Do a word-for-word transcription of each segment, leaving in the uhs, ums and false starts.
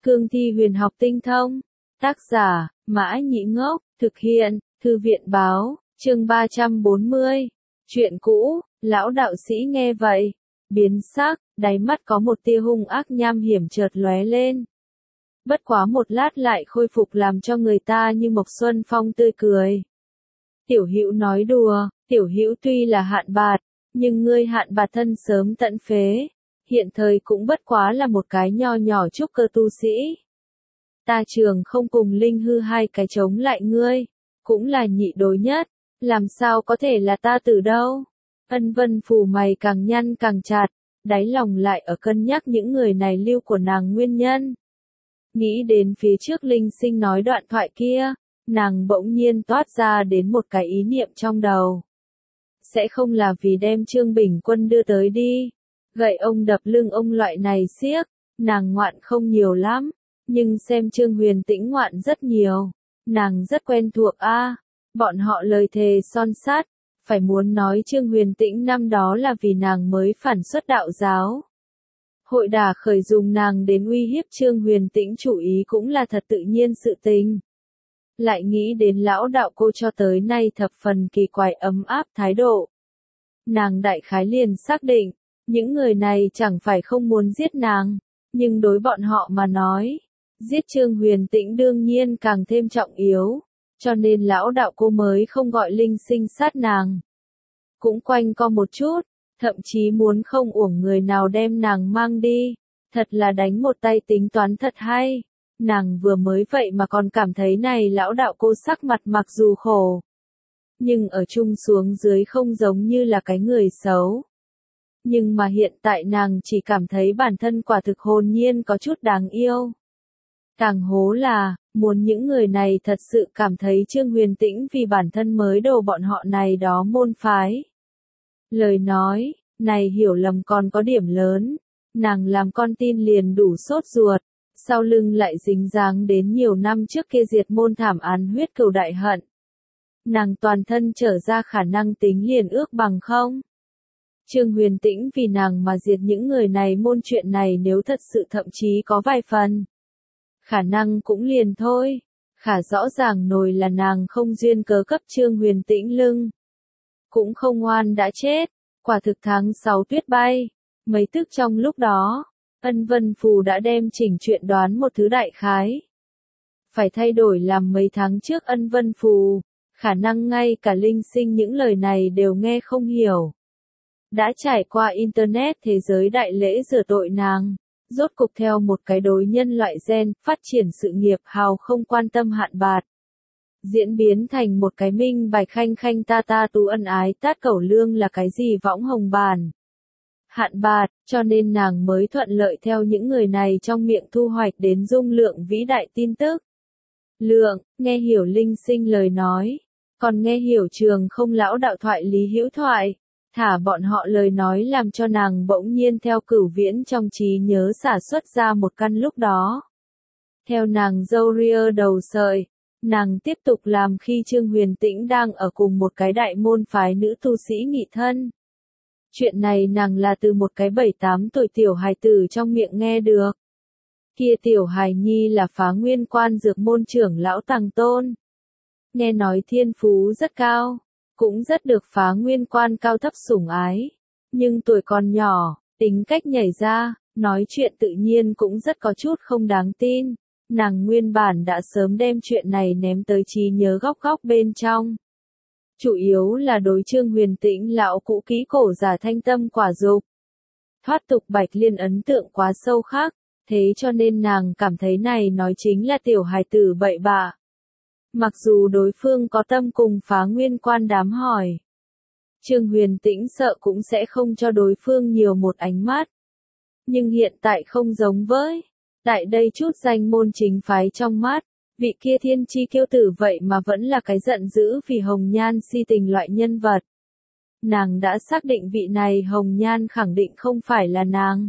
Cương thi huyền học tinh thông. Tác giả, Mã Nhĩ Ngốc, thực hiện, Thư viện Báo, chương ba trăm bốn mươi. Chuyện cũ, lão đạo sĩ nghe vậy, biến sắc, đáy mắt có một tia hung ác nham hiểm chợt lóe lên. Bất quá một lát lại khôi phục làm cho người ta như Mộc Xuân Phong tươi cười. Tiểu Hữu nói đùa, Tiểu Hữu tuy là hạn bạt, nhưng ngươi hạn bạt thân sớm tận phế, hiện thời cũng bất quá là một cái nho nhỏ trúc cơ tu sĩ. Ta trường không cùng linh hư hai cái chống lại ngươi, cũng là nhị đối nhất, làm sao có thể là ta tử đâu. Ân Vân Phù mày càng nhăn càng chặt, đáy lòng lại ở cân nhắc những người này lưu của nàng nguyên nhân. Nghĩ đến phía trước linh sinh nói đoạn thoại kia, nàng bỗng nhiên toát ra đến một cái ý niệm trong đầu. Sẽ không là vì đem Trương Bình Quân đưa tới đi, gậy ông đập lưng ông loại này xiếc, nàng ngoạn không nhiều lắm, nhưng xem Trương Huyền Tĩnh ngoạn rất nhiều, nàng rất quen thuộc a. À, bọn họ lời thề son sắt, phải muốn nói Trương Huyền Tĩnh năm đó là vì nàng mới phản xuất đạo giáo. Hội đả khởi dùng nàng đến uy hiếp Trương Huyền Tĩnh chủ ý cũng là thật tự nhiên sự tình. Lại nghĩ đến lão đạo cô cho tới nay thập phần kỳ quái ấm áp thái độ. Nàng đại khái liền xác định, những người này chẳng phải không muốn giết nàng, nhưng đối bọn họ mà nói, giết Trương Huyền Tĩnh đương nhiên càng thêm trọng yếu, cho nên lão đạo cô mới không gọi linh sinh sát nàng. Cũng quanh co một chút, thậm chí muốn không uổng người nào đem nàng mang đi, thật là đánh một tay tính toán thật hay. Nàng vừa mới vậy mà còn cảm thấy này lão đạo cô sắc mặt mặc dù khổ, nhưng ở chung xuống dưới không giống như là cái người xấu. Nhưng mà hiện tại nàng chỉ cảm thấy bản thân quả thực hồn nhiên có chút đáng yêu. Càng hố là, muốn những người này thật sự cảm thấy Trương Huyền Tĩnh vì bản thân mới đồ bọn họ này đó môn phái. Lời nói, này hiểu lầm còn có điểm lớn, nàng làm con tin liền đủ sốt ruột, sau lưng lại dính dáng đến nhiều năm trước kia diệt môn thảm án huyết cừu đại hận. Nàng toàn thân trở ra khả năng tính liền ước bằng không. Trương Huyền Tĩnh vì nàng mà diệt những người này môn chuyện này nếu thật sự thậm chí có vài phần. Khả năng cũng liền thôi, khả rõ ràng nồi là nàng không duyên cớ cấp Trương Huyền Tĩnh lưng. Cũng không ngoan đã chết, quả thực tháng sáu tuyết bay, mấy tức trong lúc đó, Ân Vân Phù đã đem chỉnh chuyện đoán một thứ đại khái. Phải thay đổi làm mấy tháng trước Ân Vân Phù, khả năng ngay cả linh sinh những lời này đều nghe không hiểu. Đã trải qua Internet thế giới đại lễ rửa tội nàng, rốt cục theo một cái đối nhân loại gen, phát triển sự nghiệp hào không quan tâm hạn bạt. Diễn biến thành một cái minh bạch khanh khanh ta ta tú ân ái tát cẩu lương là cái gì võng hồng bàn. Hạn bạt, cho nên nàng mới thuận lợi theo những người này trong miệng thu hoạch đến dung lượng vĩ đại tin tức. Lượng, nghe hiểu linh sinh lời nói, còn nghe hiểu trường không lão đạo thoại lý hữu thoại, thả bọn họ lời nói làm cho nàng bỗng nhiên theo cửu viễn trong trí nhớ xả xuất ra một căn lúc đó. Theo nàng dâu ria đầu sợi, nàng tiếp tục làm khi Trương Huyền Tĩnh đang ở cùng một cái đại môn phái nữ tu sĩ nghị thân. Chuyện này nàng là từ một cái bảy tám tuổi tiểu hài tử trong miệng nghe được. Kia tiểu hài nhi là Phá Nguyên Quan dược môn trưởng lão Tằng Tôn. Nghe nói thiên phú rất cao, cũng rất được Phá Nguyên Quan cao thấp sủng ái. Nhưng tuổi còn nhỏ, tính cách nhảy ra, nói chuyện tự nhiên cũng rất có chút không đáng tin. Nàng nguyên bản đã sớm đem chuyện này ném tới trí nhớ góc góc bên trong. Chủ yếu là đối Trương Huyền Tĩnh lão cũ kỹ cổ giả thanh tâm quả dục. Thoát tục Bạch Liên ấn tượng quá sâu khắc, thế cho nên nàng cảm thấy này nói chính là tiểu hài tử bậy bạ. Mặc dù đối phương có tâm cùng Phá Nguyên Quan đám hỏi, Trương Huyền Tĩnh sợ cũng sẽ không cho đối phương nhiều một ánh mắt. Nhưng hiện tại không giống với, tại đây chút danh môn chính phái trong mắt, vị kia thiên chi kiêu tử vậy mà vẫn là cái giận dữ vì hồng nhan si tình loại nhân vật. Nàng đã xác định vị này hồng nhan khẳng định không phải là nàng.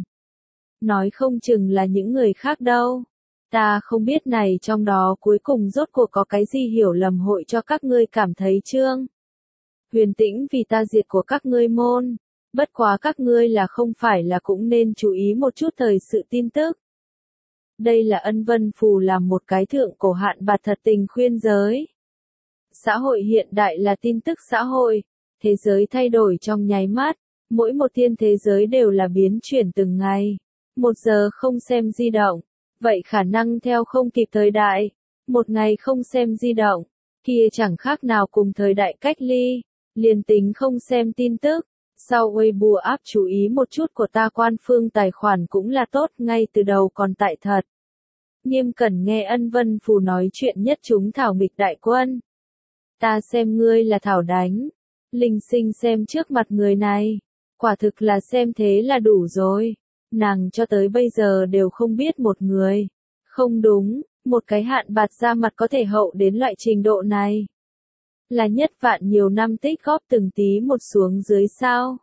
Nói không chừng là những người khác đâu. Ta không biết này trong đó cuối cùng rốt cuộc có cái gì hiểu lầm hội cho các ngươi cảm thấy Trương Huyền Tĩnh vì ta diệt của các ngươi môn. Bất quá các ngươi là không phải là cũng nên chú ý một chút thời sự tin tức. Đây là Ân Vân Phù làm một cái thượng cổ hạn bạt thật tình khuyên giới. Xã hội hiện đại là tin tức xã hội, thế giới thay đổi trong nháy mắt, mỗi một thiên thế giới đều là biến chuyển từng ngày. Một giờ không xem di động, vậy khả năng theo không kịp thời đại. Một ngày không xem di động, kia chẳng khác nào cùng thời đại cách ly. Liền tính không xem tin tức, sau Weibo app chú ý một chút của ta quan phương tài khoản cũng là tốt, ngay từ đầu còn tại thật. Nghiêm cẩn nghe Ân Vân Phù nói chuyện nhất chúng thảo nghịch đại quân. Ta xem ngươi là thảo đánh. Linh Sinh xem trước mặt người này. Quả thực là xem thế là đủ rồi. Nàng cho tới bây giờ đều không biết một người. Không đúng, một cái hạn bạt ra mặt có thể hậu đến loại trình độ này. Là nhất vạn nhiều năm tích góp từng tí một xuống dưới sao.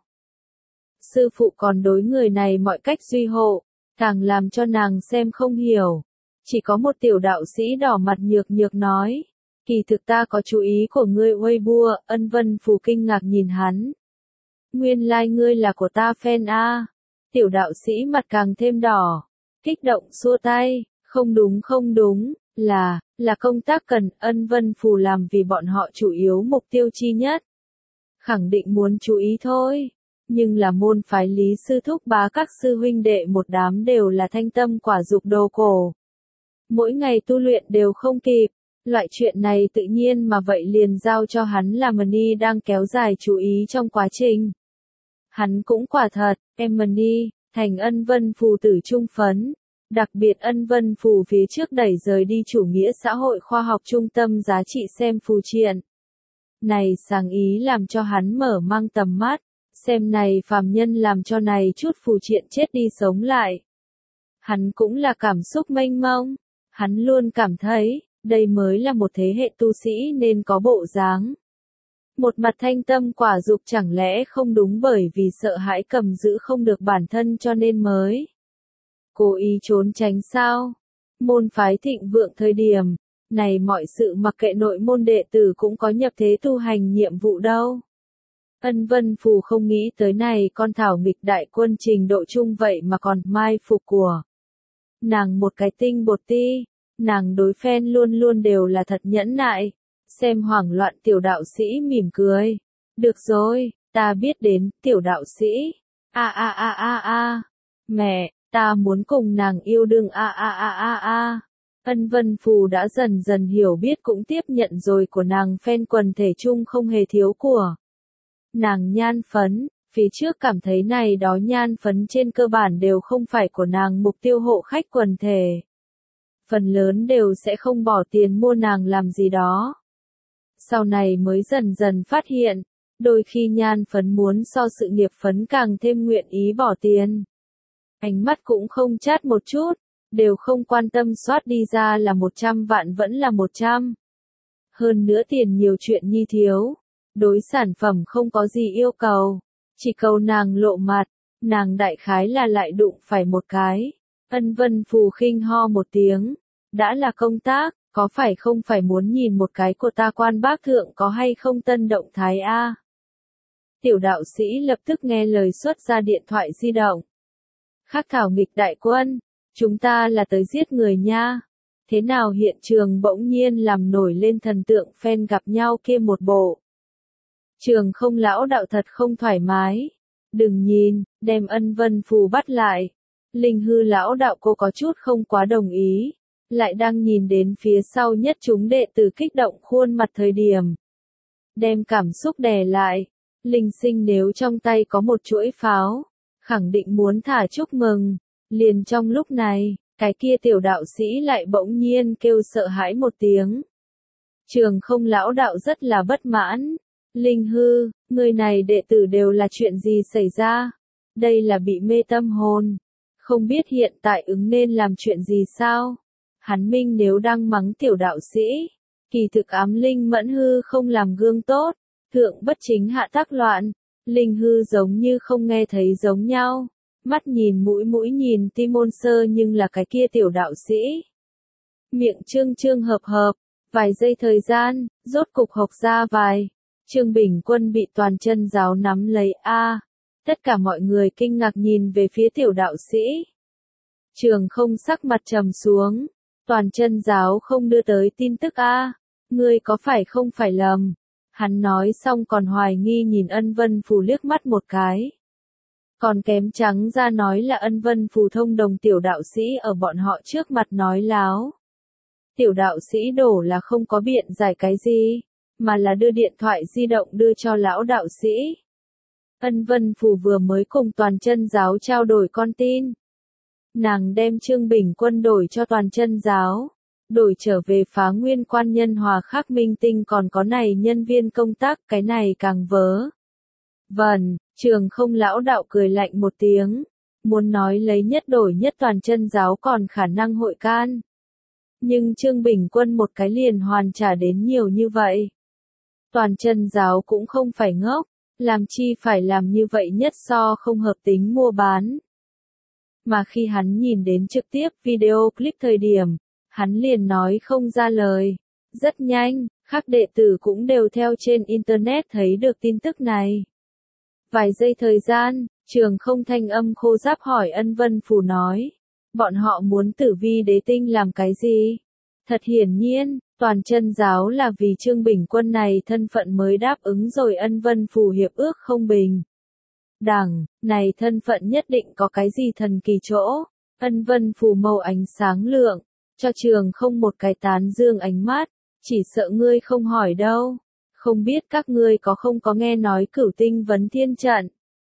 Sư phụ còn đối người này mọi cách duy hộ, càng làm cho nàng xem không hiểu. Chỉ có một tiểu đạo sĩ đỏ mặt nhược nhược nói. Kỳ thực ta có chú ý của ngươi Weibo. Ân Vân Phù kinh ngạc nhìn hắn. Nguyên lai like ngươi là của ta fan a. Tiểu đạo sĩ mặt càng thêm đỏ. Kích động xua tay. Không đúng không đúng, là, là công tác cần Ân Vân Phù làm vì bọn họ chủ yếu mục tiêu chi nhất. Khẳng định muốn chú ý thôi. Nhưng là môn phái Lý Sư Thúc bá các sư huynh đệ một đám đều là thanh tâm quả dục đồ cổ. Mỗi ngày tu luyện đều không kịp. Loại chuyện này tự nhiên mà vậy liền giao cho hắn là Mani đang kéo dài chú ý trong quá trình. Hắn cũng quả thật, em Mani, thành Ân Vân Phù tử trung phấn. Đặc biệt Ân Vân Phù phía trước đẩy rời đi chủ nghĩa xã hội khoa học trung tâm giá trị xem phù triện. Này sáng ý làm cho hắn mở mang tầm mắt, xem này phàm nhân làm cho này chút phù triện chết đi sống lại. Hắn cũng là cảm xúc mênh mông, hắn luôn cảm thấy, đây mới là một thế hệ tu sĩ nên có bộ dáng. Một mặt thanh tâm quả dục chẳng lẽ không đúng bởi vì sợ hãi cầm giữ không được bản thân cho nên mới. Cố ý trốn tránh sao? Môn phái thịnh vượng thời điểm, này mọi sự mặc kệ nội môn đệ tử cũng có nhập thế tu hành nhiệm vụ đâu. Ân Vân Phù không nghĩ tới này con thảo nghịch đại quân trình độ chung vậy mà còn mai phục của. Nàng một cái tinh bột ti, nàng đối phen luôn luôn đều là thật nhẫn nại. Xem hoảng loạn tiểu đạo sĩ mỉm cười. Được rồi, ta biết đến, tiểu đạo sĩ. A a a a a. Mẹ. Ta muốn cùng nàng yêu đương a a a a a. Ân Vân Phù đã dần dần hiểu biết cũng tiếp nhận rồi của nàng fan quần thể chung không hề thiếu của. Nàng nhan phấn, phía trước cảm thấy này đó nhan phấn trên cơ bản đều không phải của nàng mục tiêu hộ khách quần thể. Phần lớn đều sẽ không bỏ tiền mua nàng làm gì đó. Sau này mới dần dần phát hiện, đôi khi nhan phấn muốn so sự nghiệp phấn càng thêm nguyện ý bỏ tiền. Ánh mắt cũng không chát một chút, đều không quan tâm soát đi ra là một trăm vạn vẫn là một trăm. Hơn nữa tiền nhiều chuyện nhi thiếu, đối sản phẩm không có gì yêu cầu, chỉ cầu nàng lộ mặt, nàng đại khái là lại đụng phải một cái. Ân Vân Phù khinh ho một tiếng, đã là công tác, có phải không phải muốn nhìn một cái của ta quan bác thượng có hay không tân động thái a? Tiểu đạo sĩ lập tức nghe lời xuất ra điện thoại di động. Khắc thảo nghịch đại quân, chúng ta là tới giết người nha. Thế nào hiện trường bỗng nhiên làm nổi lên thần tượng fan gặp nhau kia một bộ. Trường không lão đạo thật không thoải mái. Đừng nhìn, đem Ân Vân Phù bắt lại. Linh hư lão đạo cô có chút không quá đồng ý. Lại đang nhìn đến phía sau nhất chúng đệ tử kích động khuôn mặt thời điểm. Đem cảm xúc đè lại. Linh Sinh nếu trong tay có một chuỗi pháo. Khẳng định muốn thả chúc mừng. Liền trong lúc này, cái kia tiểu đạo sĩ lại bỗng nhiên kêu sợ hãi một tiếng. Trường không lão đạo rất là bất mãn. Linh hư, người này đệ tử đều là chuyện gì xảy ra? Đây là bị mê tâm hồn. Không biết hiện tại ứng nên làm chuyện gì sao? Hắn minh nếu đang mắng tiểu đạo sĩ. Kỳ thực ám linh mẫn hư không làm gương tốt. Thượng bất chính hạ tác loạn. Linh hư giống như không nghe thấy giống nhau. Mắt nhìn mũi mũi nhìn Timon Sơ nhưng là cái kia tiểu đạo sĩ. Miệng trương trương hợp hợp. Vài giây thời gian, rốt cục hộc ra vài. Trương Bình Quân bị toàn chân giáo nắm lấy a. Tất cả mọi người kinh ngạc nhìn về phía tiểu đạo sĩ. Trường Không sắc mặt trầm xuống. Toàn chân giáo không đưa tới tin tức a, ngươi có phải không phải lầm. Hắn nói xong còn hoài nghi nhìn Ân Vân Phù liếc mắt một cái. Còn kém trắng ra nói là Ân Vân Phù thông đồng tiểu đạo sĩ ở bọn họ trước mặt nói láo. Tiểu đạo sĩ đổ là không có biện giải cái gì, mà là đưa điện thoại di động đưa cho lão đạo sĩ. Ân Vân Phù vừa mới cùng toàn chân giáo trao đổi con tin. Nàng đem Trương Bình Quân đổi cho toàn chân giáo, đổi trở về Phá Nguyên quan nhân hòa khắc minh tinh còn có này nhân viên công tác, cái này càng vớ. Vâng, Trường Không lão đạo cười lạnh một tiếng, muốn nói lấy nhất đổi nhất toàn chân giáo còn khả năng hội can. Nhưng Trương Bình Quân một cái liền hoàn trả đến nhiều như vậy. Toàn chân giáo cũng không phải ngốc, làm chi phải làm như vậy nhất so không hợp tính mua bán. Mà khi hắn nhìn đến trực tiếp video clip thời điểm, hắn liền nói không ra lời. Rất nhanh, các đệ tử cũng đều theo trên internet thấy được tin tức này. Vài giây thời gian, Trường Không thanh âm khô ráp hỏi Ân Vân Phù nói. Bọn họ muốn Tử Vi Đế Tinh làm cái gì? Thật hiển nhiên, toàn chân giáo là vì Trương Bình Quân này thân phận mới đáp ứng rồi Ân Vân Phù hiệp ước không bình. Đằng, này thân phận nhất định có cái gì thần kỳ chỗ. Ân Vân Phù màu ánh sáng lượng, cho Trường Không một cái tán dương ánh mắt, chỉ sợ ngươi không hỏi đâu. Không biết các ngươi có không có nghe nói Cửu Tinh Vấn Thiên Trận.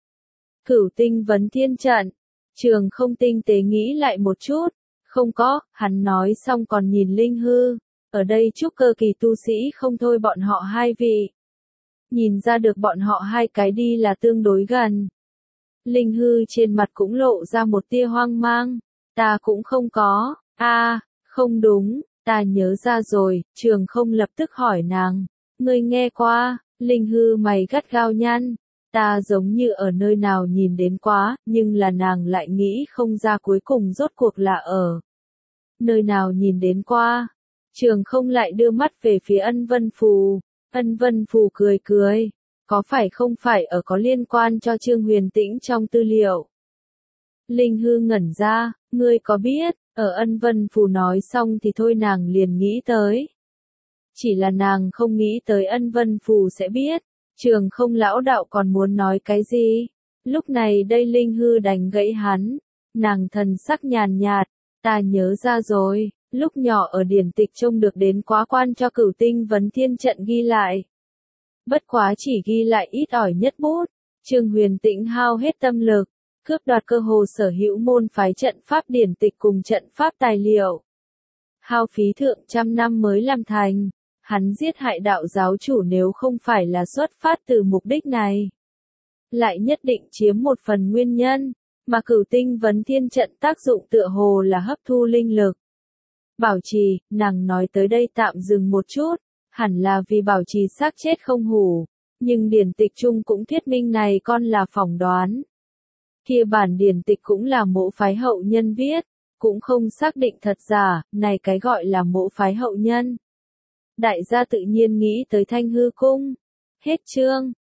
Cửu Tinh Vấn Thiên Trận, Trường Không tinh tế nghĩ lại một chút, không có, hắn nói xong còn nhìn Linh Hư, ở đây trúc cơ kỳ tu sĩ không thôi bọn họ hai vị. Nhìn ra được bọn họ hai cái đi là tương đối gần. Linh Hư trên mặt cũng lộ ra một tia hoang mang, ta cũng không có, a à, không đúng, ta nhớ ra rồi, Trường Không lập tức hỏi nàng, ngươi nghe qua, Linh Hư mày gắt gao nhăn. Ta giống như ở nơi nào nhìn đến quá, nhưng là nàng lại nghĩ không ra cuối cùng rốt cuộc là ở nơi nào nhìn đến qua. Trường Không lại đưa mắt về phía Ân Vân Phù. Ân Vân Phù cười cười. Có phải không phải ở có liên quan cho Trương Huyền Tĩnh trong tư liệu? Linh Hư ngẩn ra, ngươi có biết, ở Ân Vân Phù nói xong thì thôi nàng liền nghĩ tới. Chỉ là nàng không nghĩ tới Ân Vân Phù sẽ biết. Trường Không lão đạo còn muốn nói cái gì? Lúc này đây Linh Hư đánh gãy hắn. Nàng thần sắc nhàn nhạt, ta nhớ ra rồi, lúc nhỏ ở điển tịch trông được đến quá quan cho Cửu Tinh Vấn Thiên Trận ghi lại. Bất quá chỉ ghi lại ít ỏi nhất bút. Trương Huyền Tĩnh hao hết tâm lực, cướp đoạt cơ hồ sở hữu môn phái trận pháp điển tịch cùng trận pháp tài liệu. Hao phí thượng trăm năm mới làm thành. Hắn giết hại đạo giáo chủ nếu không phải là xuất phát từ mục đích này. Lại nhất định chiếm một phần nguyên nhân, mà Cửu Tinh Vấn Thiên Trận tác dụng tựa hồ là hấp thu linh lực. Bảo trì, nàng nói tới đây tạm dừng một chút, hẳn là vì bảo trì xác chết không hủ, nhưng điển tịch chung cũng thuyết minh này con là phỏng đoán. Kia bản điển tịch cũng là mộ phái hậu nhân viết, cũng không xác định thật giả, này cái gọi là mộ phái hậu nhân. Đại gia tự nhiên nghĩ tới Thanh Hư Cung. Hết chương.